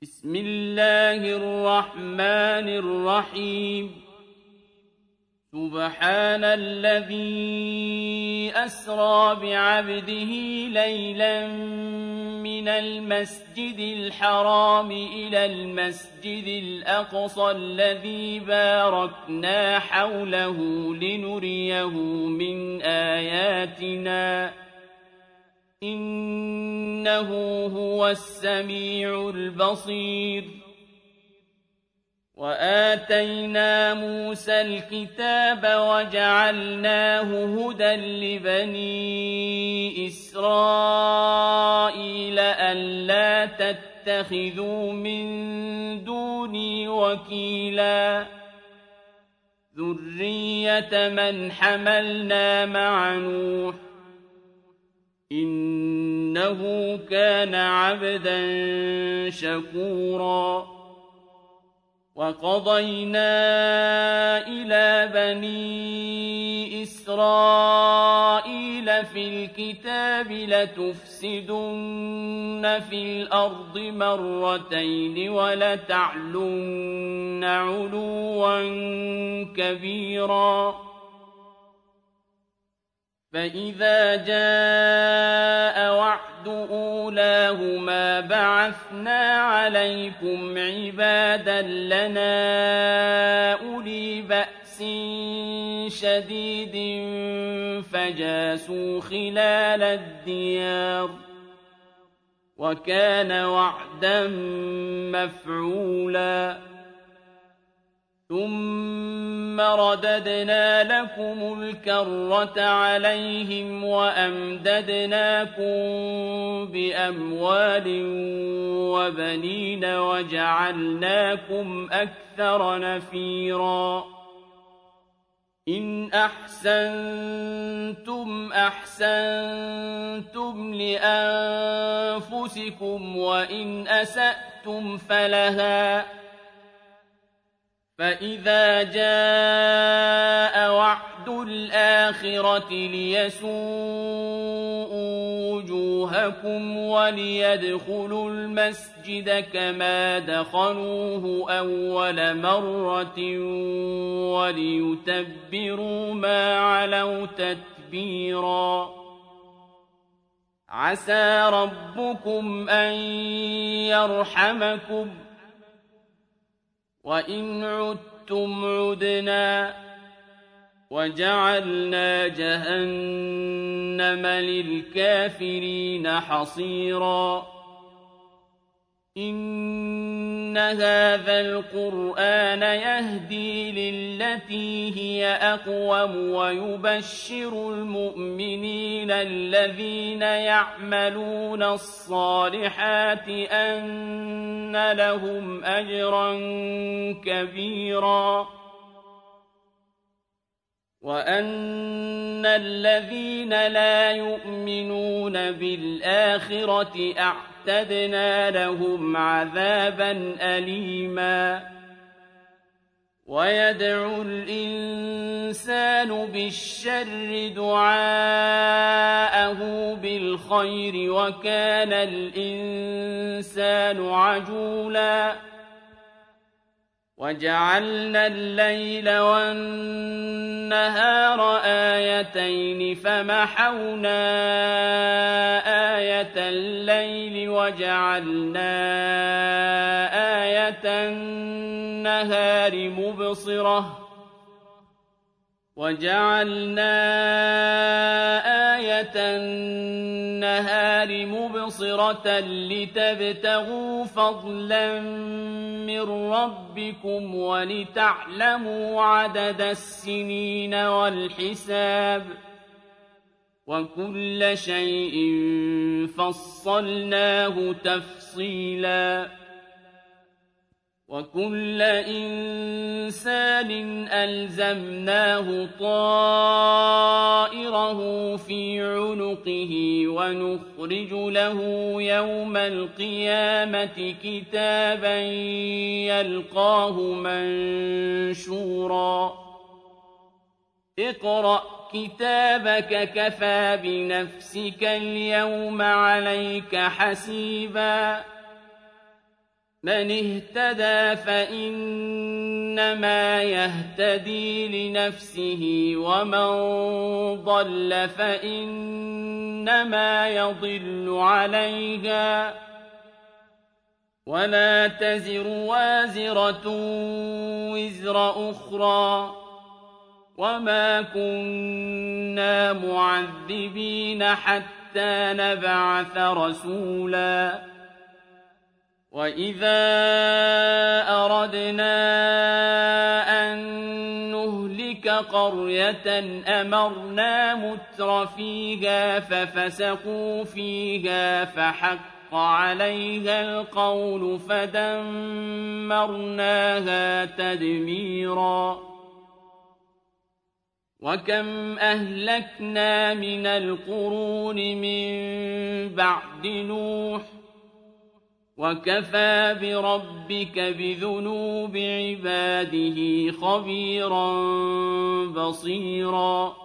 بسم الله الرحمن الرحيم سبحان الذي أسرى بعبده ليلا من المسجد الحرام إلى المسجد الأقصى الذي باركنا حوله لنريه من آياتنا إنه هو السميع البصير وآتينا موسى الكتاب وجعلناه هدى لبني إسرائيل ألا تتخذوا من دوني وكيلا ذرية من حملنا مع نوح إنه كان عبدا شكورا وقضينا إلى بني إسرائيل في الكتاب لتفسدن في الأرض مرتين ولتعلن علوا كبيرا فإذا جاء وعد أولاهما بعثنا عليكم عبادا لنا أولي بأس شديد فجاسوا خلال الديار وكان وعدا مفعولا ثم رددنا لكم الكرة عليهم وأمددناكم بأموال وبنين وجعلناكم أكثر نفيرا إن أحسنتم أحسنتم لأنفسكم وإن أسأتم فلها فإذا جاء وعد الآخرة ليسوءوا وجوهكم وليدخلوا المسجد كما دخلوه أول مرة وليتبروا ما علوا تتبيرا عسى ربكم أن يرحمكم وإن عدتم عدنا وجعلنا جهنم للكافرين حصيرا إن هذا القرآن يهدي للتي هي أقوم ويبشر المؤمنين الذين يعملون الصالحات أن لهم أجرا كبيرا وأن الذين لا يؤمنون بالآخرة أعتدنا لهم عذابا أليما ويدعو الإنسان بالشر دعاءه بالخير وكان الإنسان عجولا وجعلنا الليل والنهار آيتين فمحونا آية الليل وجعلنا آية النهار مبصرة لتبتغوا فضلا من ربكم ولتعلموا عدد السنين والحساب وكل شيء فصلناه تفصيلا وكل إنسان ألزمناه طائره في عنقه ونخرج له يوم القيامة كتابا يلقاه منشورا اقرأ كتابك كفى بنفسك اليوم عليك حسيبا مَنِ اهْتَدَىٰ فَإِنَّمَا يَهْتَدِي لِنَفْسِهِ ۖ وَمَن ضَلَّ فَإِنَّمَا يَضِلُّ عَلَيْهَا ۚ وَلَا تَزِرُ وَازِرَةٌ وِزْرَ أُخْرَىٰ ۗ وَمَا كُنَّا مُعَذِّبِينَ حَتَّىٰ نَبْعَثَ رَسُولًا. وَإِذَا أَرَدْنَا أَن نُّهْلِكَ قَرْيَةً أَمَرْنَا مُتْرَفِيهَا فَفَسَقُوا فِيهَا فَحَقَّ عَلَيْهَا الْقَوْلُ فَدَمَّرْنَاهَا تَدْمِيرًا. وَكَمْ أَهْلَكْنَا مِنَ الْقُرُونِ مِن بَعْدِ نُوحٍ ۗ وَكَفَىٰ بِرَبِّكَ بِذُنُوبِ عِبَادِهِ خَبِيرًا بَصِيرًا.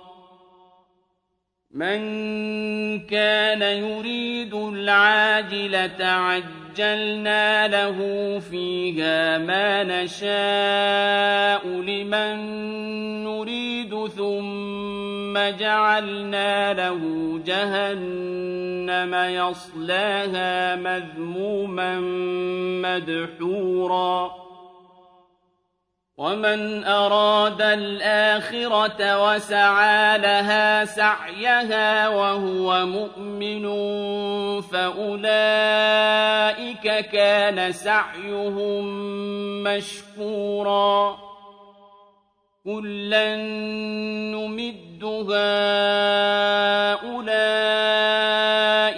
مَن كَانَ يُرِيدُ الْعَاجِلَةَ عَجَّلْنَا لَهُ فِيهَا مَا نَشَاءُ لِمَن نُّرِيدُ ثُمَّ جَعَلْنَا لَهُ جَهَنَّمَ يَصْلَاهَا مَذْمُومًا مَّدْحُورًا. وَمَنْ أَرَادَ الْآخِرَةَ وَسَعَىٰ لَهَا سَعْيَهَا وَهُوَ مُؤْمِنٌ فَأُولَٰئِكَ كَانَ سَعْيُهُم مَّشْكُورًا. كُلًّا نُّمِدُّ هَٰؤُلَاءِ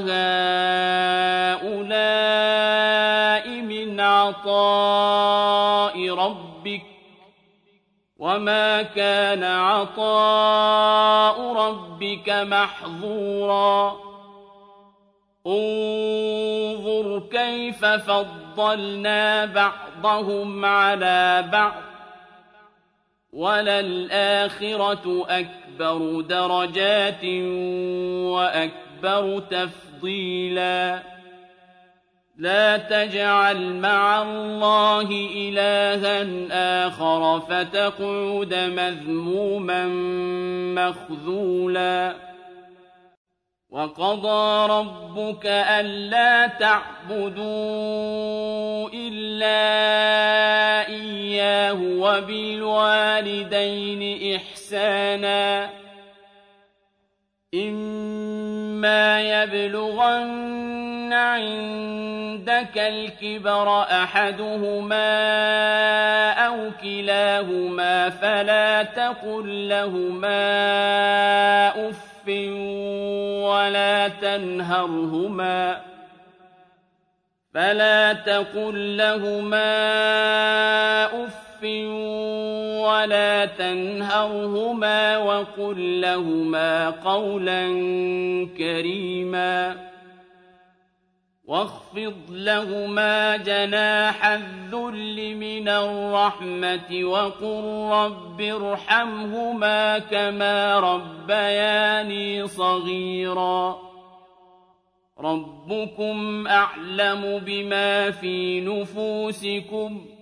وَهَٰؤُلَاءِ مِنْ عَطَاءِ رَبِّكَ ۚ وَمَا كَانَ عَطَاءُ رَبِّكَ مَحْظُورًا. انظُرْ كَيْفَ فَضَّلْنَا بَعْضَهُمْ عَلَىٰ بَعْضٍ ۚ وَلَلْآخِرَةُ أَكْبَرُ دَرَجَاتٍ وَأَكْبَرُ تَفْضِيلًا. لَا تَجْعَلْ مَعَ اللَّهِ إِلَٰهًا آخَرَ فَتَقْعُدَ مَذْمُومًا مَّخْذُولًا. وَقَضَىٰ رَبُّكَ أَلَّا تَعْبُدُوا إِلَّا إِيَّاهُ وَبِالْوَالِدَيْنِ إِحْسَانًا. إِمَّا يَبْلُغَنَّ عِندَكَ الْكِبَرَ أَحَدُهُمَا أَوْ كِلَاهُمَا فَلَا تَقُل لَّهُمَا أُفٍّ وَلَا تَنْهَرْهُمَا وَقُل لَّهُمَا قَوْلًا كَرِيمًا. وَاخْفِضْ لَهُمَا جَنَاحَ الذُّلِّ مِنَ الرَّحْمَةِ وَقُل رَّبِّ ارْحَمْهُمَا كَمَا رَبَّيَانِي صَغِيرًا. رَّبُّكُمْ أَعْلَمُ بِمَا فِي نُفُوسِكُمْ ۚ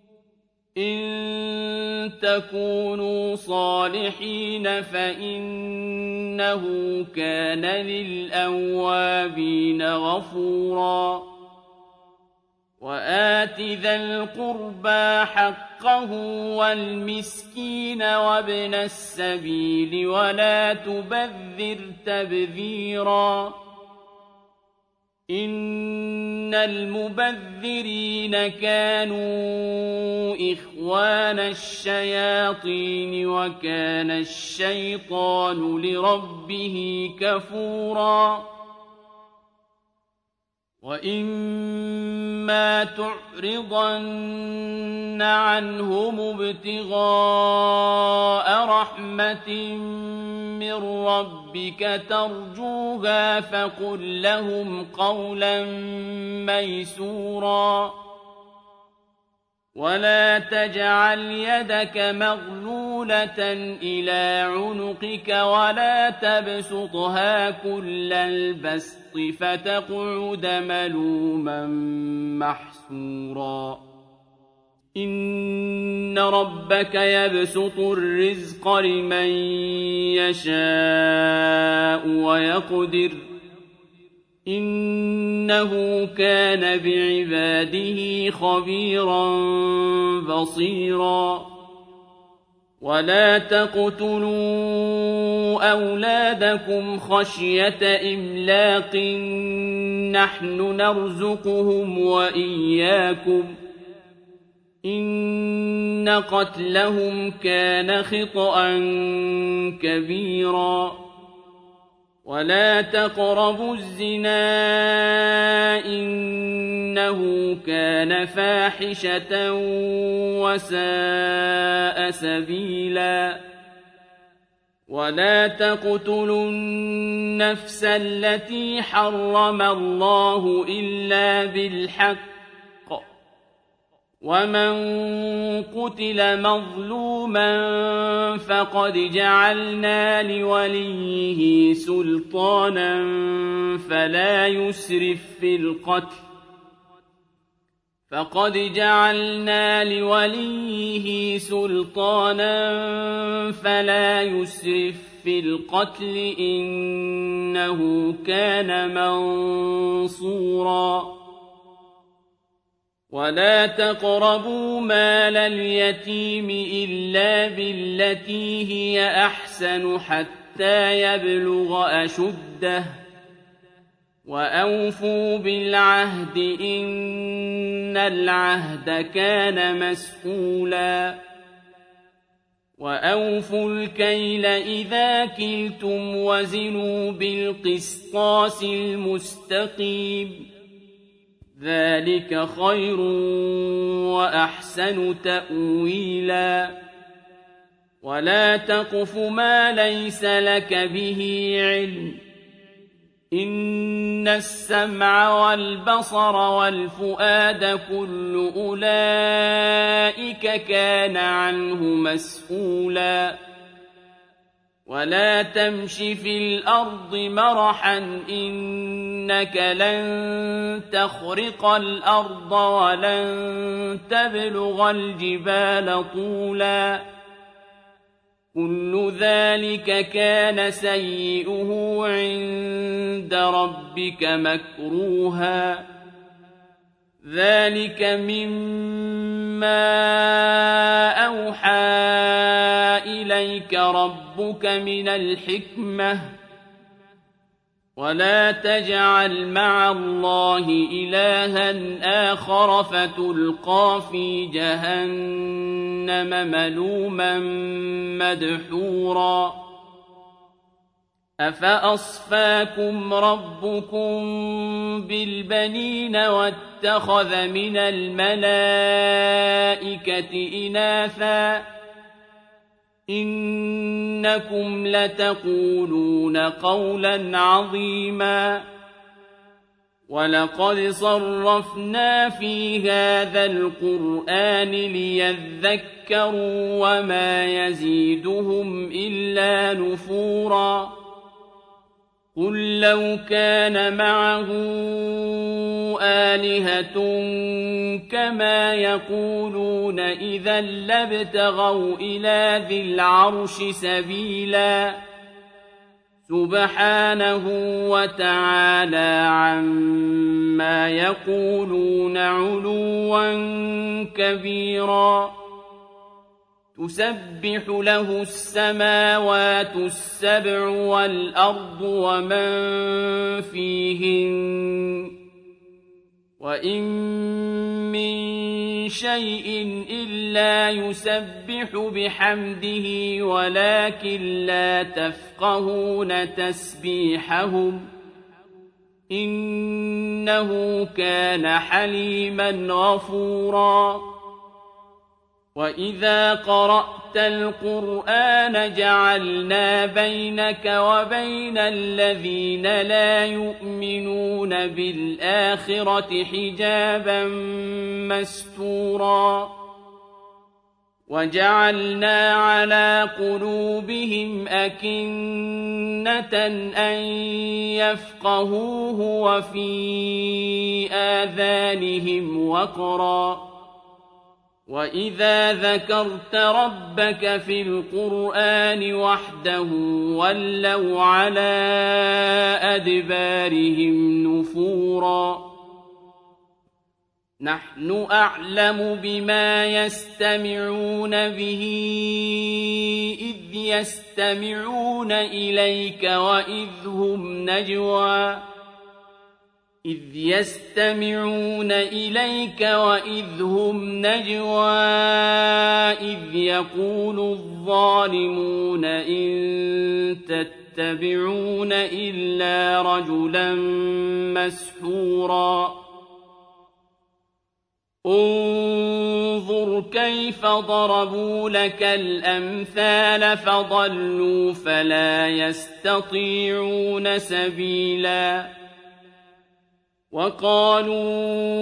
إِن تَكُونُوا صَالِحِينَ فَإِنَّهُ كَانَ لِلْأَوَّابِينَ غَفُورًا. وَآتِ ذَا الْقُرْبَىٰ حَقَّهُ وَالْمِسْكِينَ وَابْنَ السَّبِيلِ وَلَا تُبَذِّرْ تَبْذِيرًا. إِنَّ الْمُبَذِّرِينَ كَانُوا إِخْوَانَ الشَّيَاطِينِ وَكَانَ الشَّيْطَانُ لِرَبِّهِ كَفُورًا. وَإِمَّا تُعْرِضَنَّ عَنْهُمُ ابْتِغَاءَ رَحْمَةٍ مِّن رَّبِّكَ تَرْجُوهَا فَقُل لَّهُمْ قَوْلًا مَّيْسُورًا. ولا تجعل يدك مغلولة إلى عنقك ولا تبسطها كل البسط فتقعد ملوما محسورا إن ربك يبسط الرزق لمن يشاء ويقدر إنه كان بعباده خبيرا بصيرا ولا تقتلوا أولادكم خشية إملاق نحن نرزقهم وإياكم إن قتلهم كان خطأ كبيرا ولا تقربوا الزنا إنه كان فاحشة وساء سبيلا ولا تقتلوا النفس التي حرم الله إلا بالحق ومن قتل مظلوما فقد جعلنا لوليه سلطانا فلا يسرف في القتل إنه كان منصورا ولا تقربوا مال اليتيم إلا بالتي هي أحسن حتى يبلغ أشده وأوفوا بالعهد إن العهد كان مسؤولا وأوفوا الكيل إذا كلتم وزنوا بالقسطاس المستقيم ذلك خير وأحسن تأويلا ولا تقف ما ليس لك به علم إن السمع والبصر والفؤاد كل أولئك كان عنه مسؤولا ولا تمش في الأرض مرحا إنك لن تخرق الأرض ولن تبلغ الجبال طولا كل ذلك كان سيئه عند ربك مكروها ذلك مما أوحى إليك ربك من الحكمة ولا تجعل مع الله إلها آخر فتلقى في جهنم ملوما مدحورا أفأصفاكم ربكم بالبنين واتخذ من الملائكة إناثا إنكم لتقولون قولا عظيما ولقد صرفنا في هذا القرآن ليذكروا وما يزيدهم إلا نفورا قل لو كان معه آلهة كما يقولون إذا لابتغوا إلى ذي العرش سبيلا سبحانه وتعالى عما يقولون علوا كبيرا تسبح له السماوات السبع والأرض ومن فيهن وإن من شيء إلا يسبح بحمده ولكن لا تفقهون تسبيحهم إنه كان حليما غفورا وإذا قرأت القرآن جعلنا بينك وبين الذين لا يؤمنون بالآخرة حجابا مستورا وَجَعَلْنَا عَلَىٰ قُلُوبِهِمْ أَكِنَّةً أَن يَفْقَهُوهُ وَفِي آذَانِهِمْ وَقْرًا ۚ وَإِذَا ذَكَرْتَ رَبَّكَ فِي الْقُرْآنِ وَحْدَهُ وَلَّوْا عَلَىٰ أَدْبَارِهِمْ نُفُورًا. نَّحْنُ أَعْلَمُ بِمَا يَسْتَمِعُونَ بِهِ إِذْ يَسْتَمِعُونَ إِلَيْكَ وَإِذْ هُمْ نَجْوَىٰ إِذْ يَقُولُ الظَّالِمُونَ إِن تَتَّبِعُونَ إِلَّا رَجُلًا مَّسْحُورًا. انظُرْ كَيْفَ ضَرَبُوا لَكَ الْأَمْثَالَ فَضَلُّوا فَلَا يَسْتَطِيعُونَ سَبِيلًا. وَقَالُوا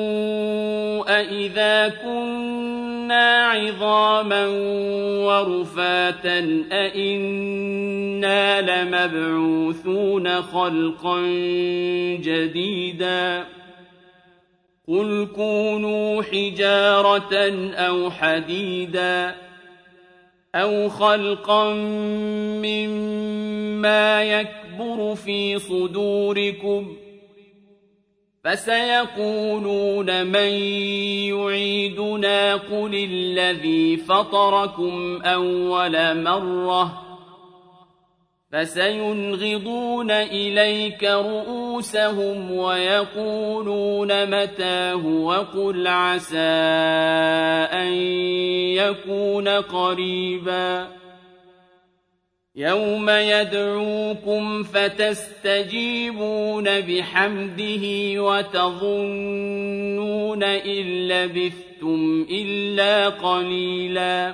أَإِذَا كُنَّا عِظَامًا وَرُفَاتًا أَإِنَّا لَمَبْعُوثُونَ خَلْقًا جَدِيدًا قُلْ كُونُوا حِجَارَةً أَوْ حَدِيدًا أَوْ خَلْقًا مِّمَّا يَكْبُرُ فِي صُدُورِكُمْ ۖ فَسَيَقُولُونَ مَن يُعِيدُنَا قُلِ الَّذِي فَطَرَكُمْ أَوَّلَ مَرَّةٍ ۚ فَسَيُنْغِضُونَ إِلَيْكَ رُءُوسَهُمْ وَيَقُولُونَ مَتَىٰ هُوَ قُلْ عَسَىٰ أَن يَكُونَ قَرِيبًا. يَوْمَ يَدْعُوكُمْ فَتَسْتَجِيبُونَ بِحَمْدِهِ وَتَظُنُّونَ إِن لَّبِثْتُمْ إِلَّا قَلِيلًا.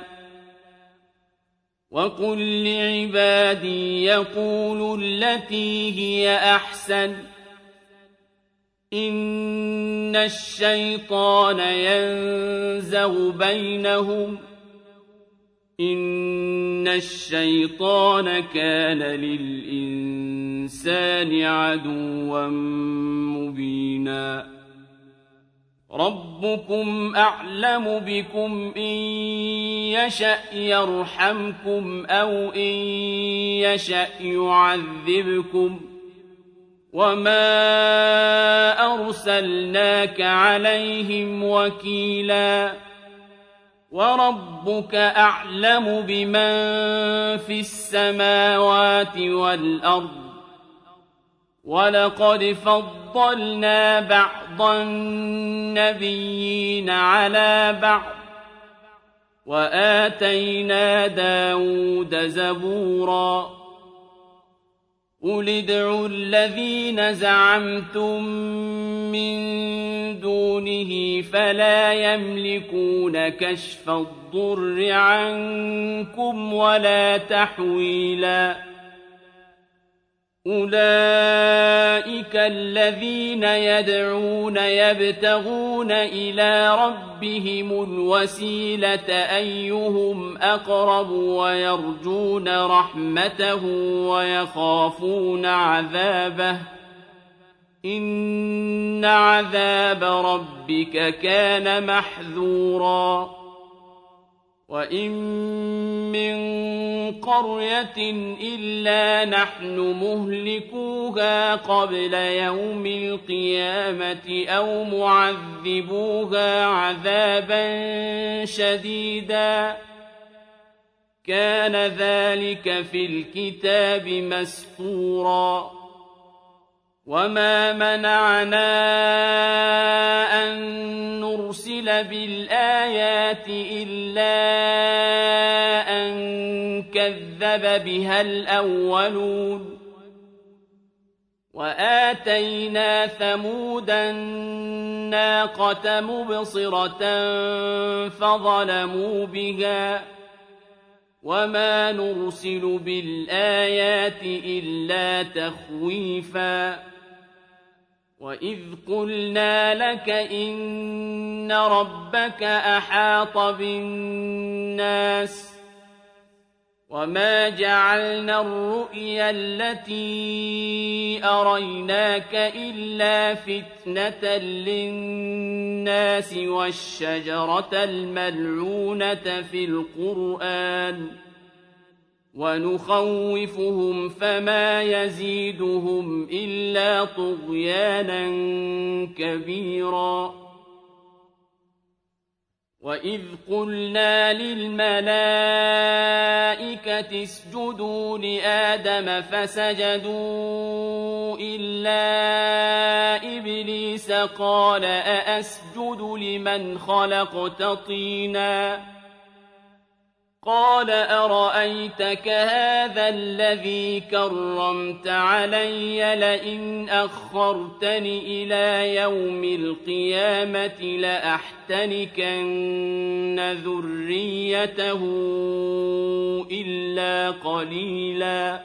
وَقُل لِّعِبَادِي يَقُولُوا الَّتِي هِيَ أَحْسَنُ ۚ إِنَّ الشَّيْطَانَ يَنزَغُ بَيْنَهُمْ ۚ إِنَّ الشَّيْطَانَ كَانَ لِلْإِنسَانِ عَدُوًّا مُّبِينًا. رَبُّكُمْ أَعْلَمُ بِكُمْ ۖ إِن يَشَأْ يَرْحَمْكُمْ أَوْ إِن يَشَأْ يُعَذِّبْكُمْ ۖ وَمَا أَرْسَلْنَاكَ عَلَيْهِمْ وَكِيلًا. وَرَبُّكَ أَعْلَمُ بِمَن فِي السَّمَاوَاتِ وَالْأَرْضِ ۗ وَلَقَدْ فَضَّلْنَا بَعْضَ النَّبِيِّينَ عَلَىٰ بَعْضٍ ۖ وَآتَيْنَا دَاوُودَ زَبُورًا. قُلِ ادْعُوا الَّذِينَ زَعَمْتُم مِّن دُونِهِ فَلَا يَمْلِكُونَ كَشْفَ الضُّرِّ عَنكُمْ وَلَا تَحْوِيلًا. أُولَٰئِكَ الَّذِينَ يَدْعُونَ يَبْتَغُونَ إِلَىٰ رَبِّهِمُ الْوَسِيلَةَ أَيُّهُمْ أَقْرَبُ وَيَرْجُونَ رَحْمَتَهُ وَيَخَافُونَ عَذَابَهُ ۚ إِنَّ عَذَابَ رَبِّكَ كَانَ مَحْذُورًا. وَإِن مِّن قَرْيَةٍ إِلَّا نَحْنُ مُهْلِكُوهَا قَبْلَ يَوْمِ الْقِيَامَةِ أَوْ مُعَذِّبُوهَا عَذَابًا شَدِيدًا ۚ كَانَ ذَٰلِكَ فِي الْكِتَابِ مَسْطُورًا. وَمَا مَنَعَنَا أَن نُّرْسِلَ بِالْآيَاتِ إِلَّا أَن كَذَّبَ بِهَا الْأَوَّلُونَ. وَآتَيْنَا ثَمُودَ النَّاقَةَ مُبْصِرَةً فَظَلَمُوا بِهَا ۚ وَمَا نُرْسِلُ بِالْآيَاتِ إِلَّا تَخْوِيفًا. وإذ قلنا لك إن ربك أحاط بالناس وما جعلنا الرؤيا التي أريناك إلا فتنة للناس والشجرة الملعونة في القرآن ونخوفهم فما يزيدهم إلا طغيانا كبيرا وإذ قلنا للملائكة اسجدوا لآدم فسجدوا إلا إبليس قال أأسجد لمن خلقت طينا قال أرأيتك هذا الذي كرمت علي لئن أخرتني إلى يوم القيامة لأحتنكن ذريته إلا قليلا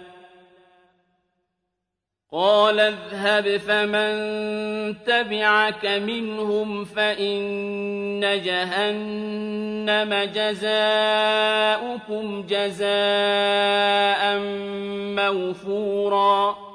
قال اذهب فمن تبعك منهم فإن جهنم جزاؤكم جزاء موفورا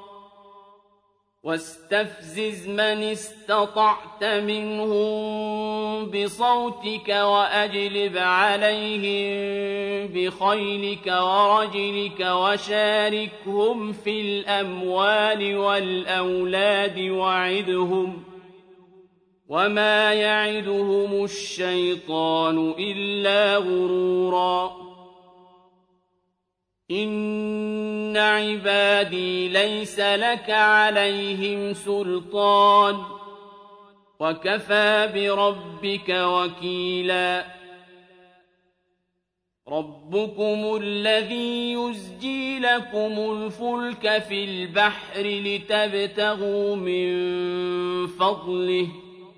واستفزز من استطعت منهم بصوتك وأجلب عليهم بخيلك ورجلك وشاركهم في الأموال والأولاد وعدهم وما يعدهم الشيطان إلا غرورا إن عبادي ليس لك عليهم سلطان وكفى بربك وكيلا ربكم الذي يزجي لكم الفلك في البحر لتبتغوا من فضله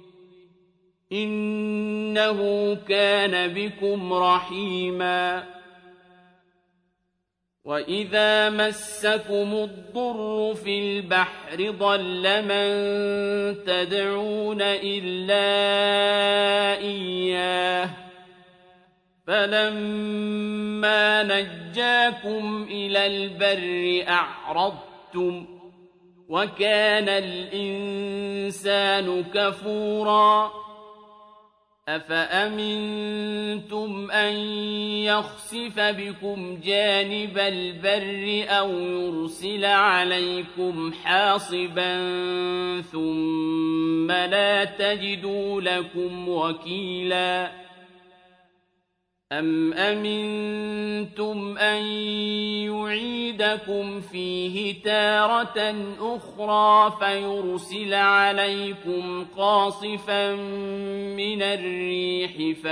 إنه كان بكم رحيما وإذا مسكم الضر في البحر ضل من تدعون إلا إياه فلما نجاكم إلى البر أعرضتم وكان الإنسان كفورا أفأمنتم أن يخسف بكم جانب البر أو يرسل عليكم حاصبا ثم لا تجدوا لكم وكيلا أم أمنتم أن يعيدكم فيه تارة أخرى فيرسل عليكم قاصفا من الريح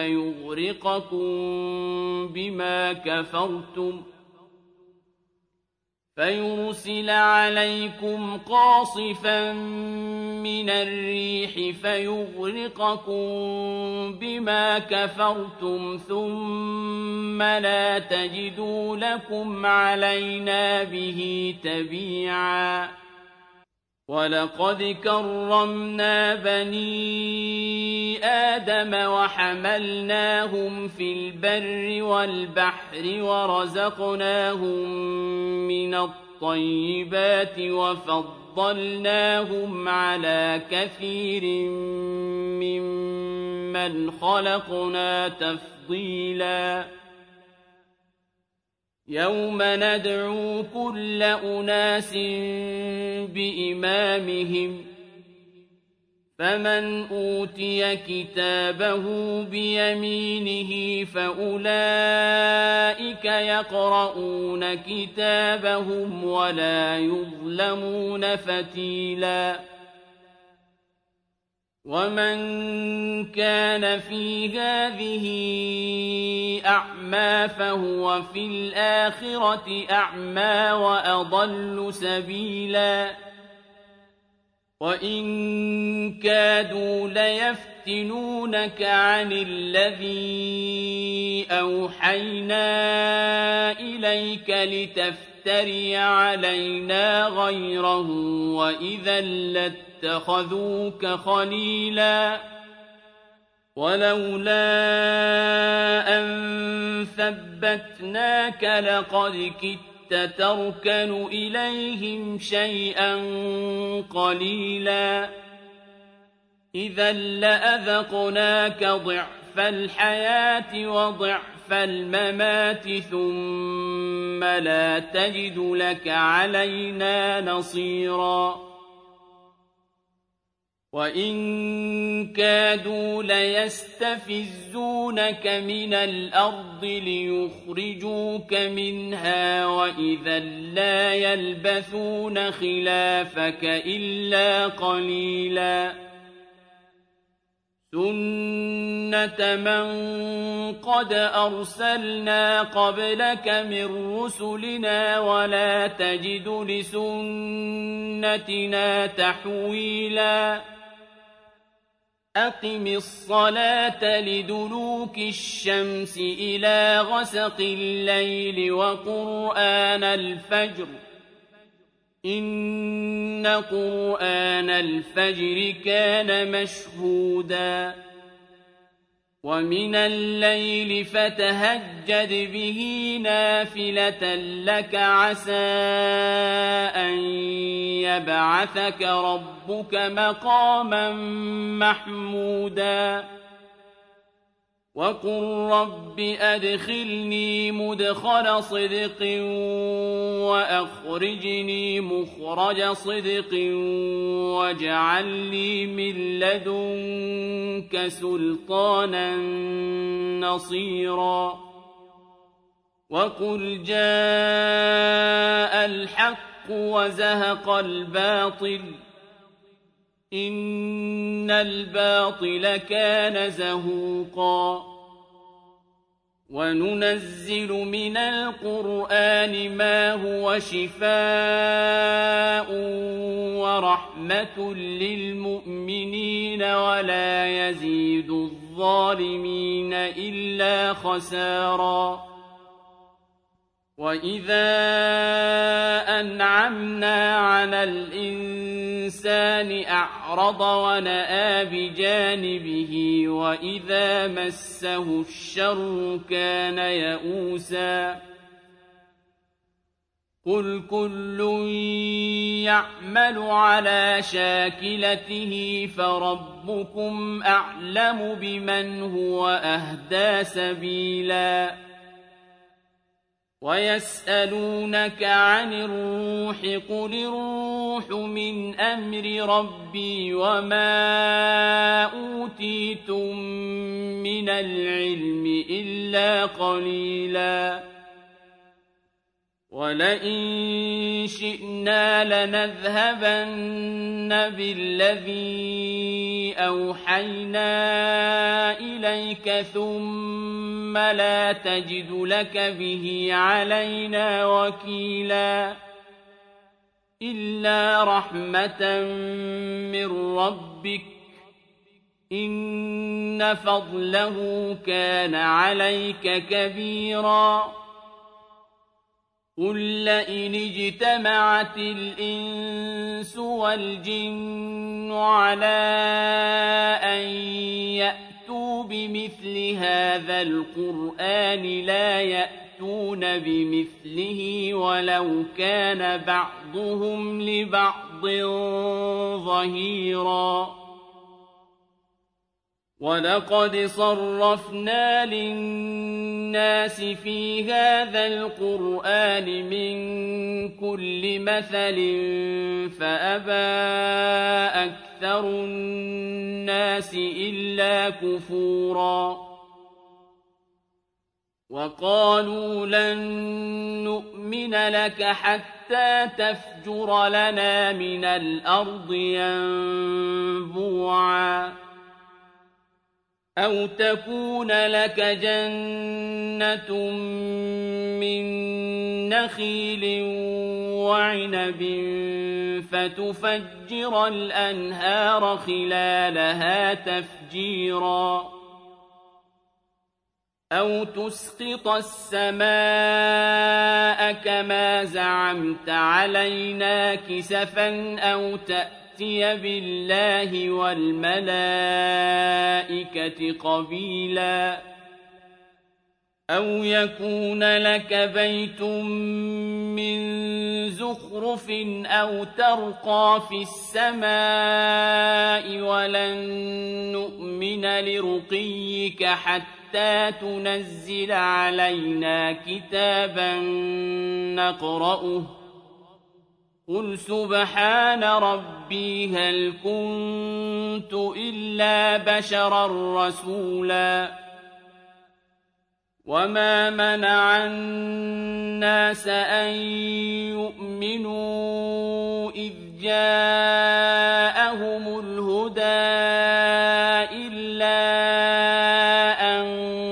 فيغرقكم بما كفرتم ثم لا تجدوا لكم علينا به تبيعا ولقد كرمنا بني آدم وحملناهم في البر والبحر ورزقناهم من الطيبات وفضلناهم على كثير ممن خلقنا تفضيلا يوم ندعو كل أناس بإمامهم فمن أوتي كتابه بيمينه فأولئك يقرؤون كتابهم ولا يظلمون فتيلا ومن كان في هذه أعمى فهو في الآخرة أعمى وأضل سبيلا وإن كادوا ليفتنونك عن الذي أوحينا إليك لتفتن تفتري علينا غيره وإذا لاتخذوك خليلا ولولا أن ثبتناك لقد كدت تركن إليهم شيئا قليلا إذا لأذقناك ضعف الحياة وضعف الممات ثم لا تجد لك علينا نصيرا وإن كادوا ليستفزونك من الأرض ليخرجوك منها وإذا لا يلبثون خلافك إلا قليلا سنة من قد أرسلنا قبلك من رسلنا ولا تجد لسنتنا تحويلا أقم الصلاة لدلوك الشمس إلى غسق الليل وقرآن الفجر إن قرآن الفجر كان مشهودا ومن الليل فتهجد به نافلة لك عسى أن يبعثك ربك مقاما محمودا وقل رب أدخلني مدخل صدق وأخرجني مخرج صدق واجعل لي من لدنك سلطانا نصيرا وقل جاء الحق وزهق الباطل إن الباطل كان زهوقا وننزل من القرآن ما هو شفاء ورحمة للمؤمنين ولا يزيد الظالمين إلا خسارا وإذا أنعمنا على الإنسان أعرض ونأى بجانبه وإذا مسه الشر كان يئوسا قل كل يعمل على شاكلته فربكم أعلم بمن هو أهدى سبيلا ويسألونك عن الروح قل الروح من أمر ربي وما أوتيتم من العلم إلا قليلا ولئن شئنا لنذهبن بالذي أوحينا إليك ثم لا تجد لك به علينا وكيلا إلا رحمة من ربك إن فضله كان عليك كبيرا قل لئن اجتمعت الإنس والجن على أن يأتوا بمثل هذا القرآن لا يأتون بمثله ولو كان بعضهم لبعض ظهيرا ولقد صرفنا للناس في هذا القرآن من كل مثل فأبى أكثر الناس إلا كفورا وقالوا لن نؤمن لك حتى تفجر لنا من الأرض ينبوعا أو تكون لك جنة من نخيل وعنب فتفجر الأنهار خلالها تفجيرا أَوْ تُسْقِطَ السَّمَاءَ كَمَا زَعَمْتَ عَلَيْنَا كِسَفًا أَوْ تَأْتِيَ بِاللَّهِ وَالْمَلَائِكَةِ قَبِيلًا أَوْ يَكُونَ لَكَ بَيْتٌ مِّن زُخْرُفٍ أَوْ تَرْقَىٰ فِي السَّمَاءِ وَلَن نُّؤْمِنَ لِرُقِيِّكَ حَتَّىٰ تُنَزِّلَ عَلَيْنَا كِتَابًا نَّقْرَؤُهُ ۗ قُلْ سُبْحَانَ رَبِّي هَلْ كُنتُ إِلَّا بَشَرًا رَّسُولًا وَمَا مَنَعَ النَّاسَ أَن يُؤْمِنُوا إِذْ جَاءَهُمُ الْهُدَىٰ إِلَّا أَن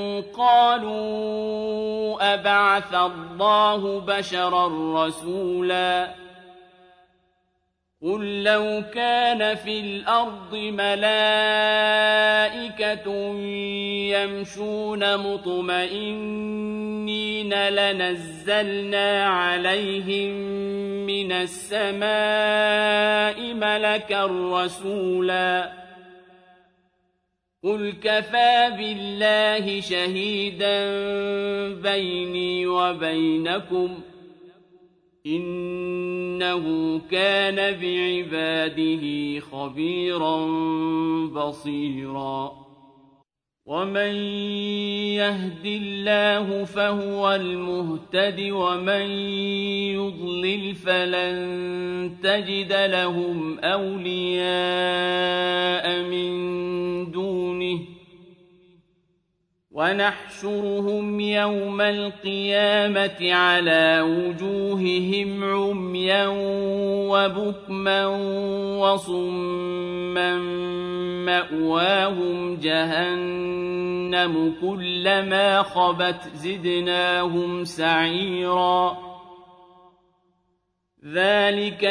قَالُوا أَبَعَثَ اللَّهُ بَشَرًا رَّسُولًا قُل لَّوْ كَانَ فِي الْأَرْضِ مَلَائِكَةٌ يَمْشُونَ مُطْمَئِنِّينَ لَنَزَّلْنَا عَلَيْهِم مِّنَ السَّمَاءِ مَلَكًا رَّسُولًا قُلْ كَفَىٰ بِاللَّهِ شَهِيدًا بَيْنِي وَبَيْنَكُمْ ۚ إِنَّهُ كَانَ بِعِبَادِهِ خَبِيرًا بَصِيرًا وَمَن يَهْدِ اللَّهُ فَهُوَ الْمُهْتَدِ وَمَن يُضْلِلْ فَلَن تَجِدَ لَهُمْ أَوْلِيَاءَ مِن دُونِهِ ۖ وَنَحْشُرُهُمْ يَوْمَ الْقِيَامَةِ عَلَىٰ وُجُوهِهِمْ عُمْيًا وَبُكْمًا وَصُمًّا مَّأْوَاهُمْ جَهَنَّمُ كُلَّمَا خَبَتْ زِدْنَاهُمْ سَعِيرًا ذَٰلِكَ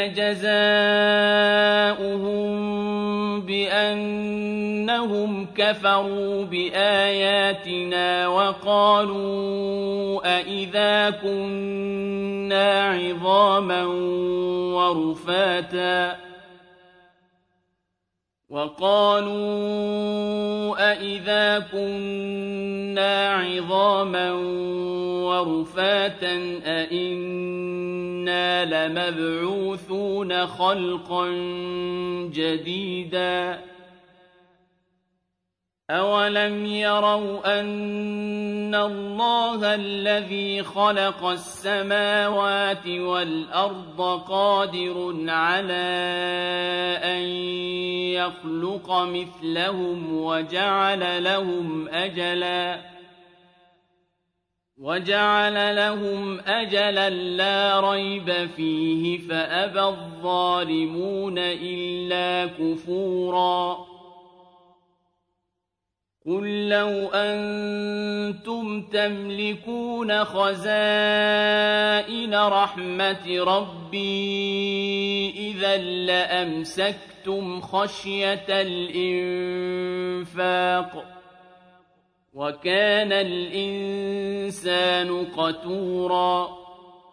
جَزَاؤُهُم بِأَنَّهُمْ كَفَرُوا بِآيَاتِنَا وَقَالُوا أَإِذَا كُنَّا عِظَامًا وَرُفَاتًا أَإِنَّا لَمَبْعُوثُونَ خَلْقًا جَدِيدًا أَوَلَمْ يَرَوْا أَنَّ اللَّهَ الَّذِي خَلَقَ السَّمَاوَاتِ وَالْأَرْضَ قَادِرٌ عَلَىٰ أَن يَخْلُقَ مِثْلَهُمْ وَجَعَلَ لَهُمْ أَجَلًا لَّا رَيْبَ فِيهِ فَأَبَى الظَّالِمُونَ إِلَّا كُفُورًا قُل لَّوْ أَنتُمْ تَمْلِكُونَ خَزَائِنَ رَحْمَةِ رَبِّي إِذًا لَّأَمْسَكْتُمْ خَشْيَةَ الْإِنفَاقِ ۚ وَكَانَ الْإِنسَانُ قَتُورًا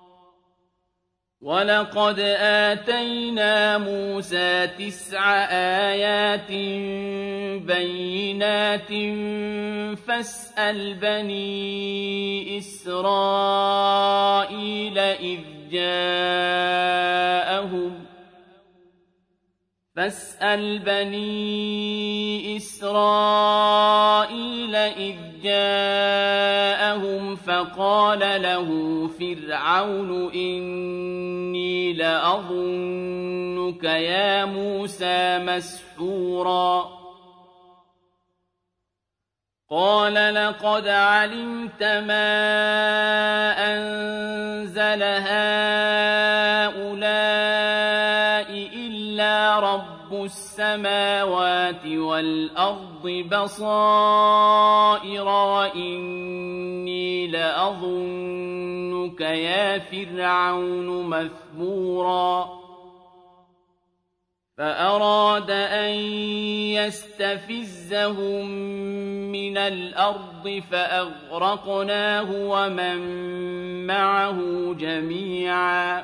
وَلَقَدْ آتَيْنَا مُوسَىٰ 9 آيَاتٍ بَيِّنَاتٍ فَاسْأَلْ بَنِي إِسْرَائِيلَ إِذْ جَاءَهُمْ فَقَالَ لَهُ فِرْعَوْنُ إِنِّي لَأَظُنُّكَ يَا مُوسَىٰ مَسْحُورًا قَالَ لَقَدْ عَلِمْتَ مَا أَنزَلَ هَٰؤُلَاءِ إِلَّا رَبُّ السَّمَاوَاتِ وَالْأَرْضِ بَصَائِرَ وَإِنِّي لَأَظُنُّكَ يَا فِرْعَوْنُ مَثْبُورًا فأراد أن يستفزهم من الأرض فأغرقناه ومن معه جميعا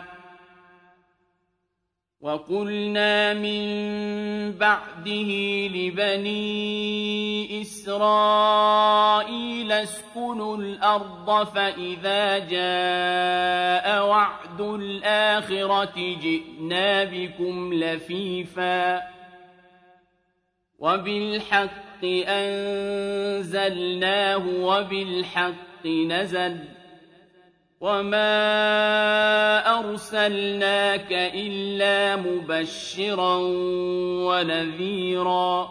وقلنا من بعده لبني إسرائيل اسكنوا الأرض فإذا جاء وعد الآخرة جئنا بكم لفيفا وبالحق أنزلناه وبالحق نزل وما أرسلناك إلا مبشرا ونذيرا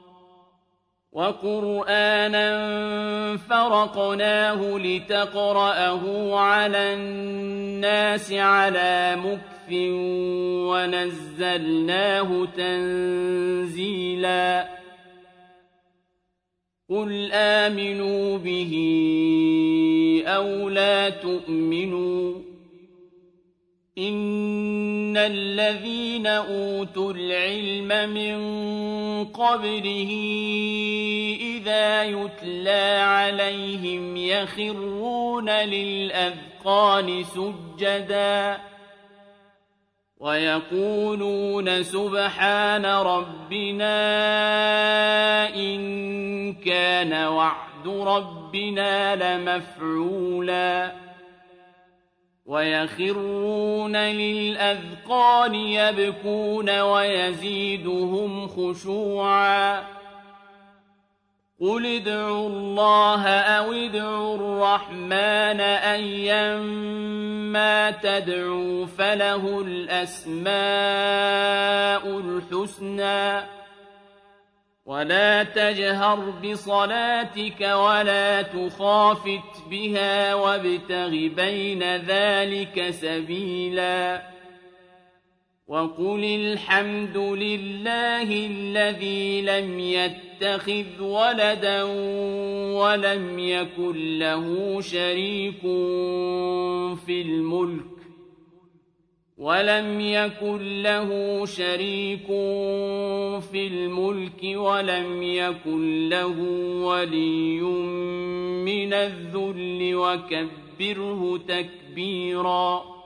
وقرآنا فرقناه لتقرأه على الناس على مكث ونزلناه تنزيلا قل آمنوا به أو لا تؤمنوا إن الذين أوتوا العلم من قبله إذا يتلى عليهم يخرون للأذقان سجدا ويقولون سبحان ربنا إن كان وعد ربنا لمفعولا ويخرون للأذقان يبكون ويزيدهم خشوعا قل ادعوا الله أو ادعوا الرحمن أيما تدعوا فله الأسماء الحسنى ولا تجهر بصلاتك ولا تخافت بها وابتغ بين ذلك سبيلا وقل الحمد لله الذي لم يتخذ ولدا ولم يكن له شريك في الملك ولم ولم يكن له ولي من الذل وكبره تكبيرا